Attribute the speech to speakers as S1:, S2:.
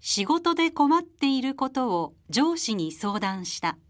S1: 仕事で困っていることを上司に相談した。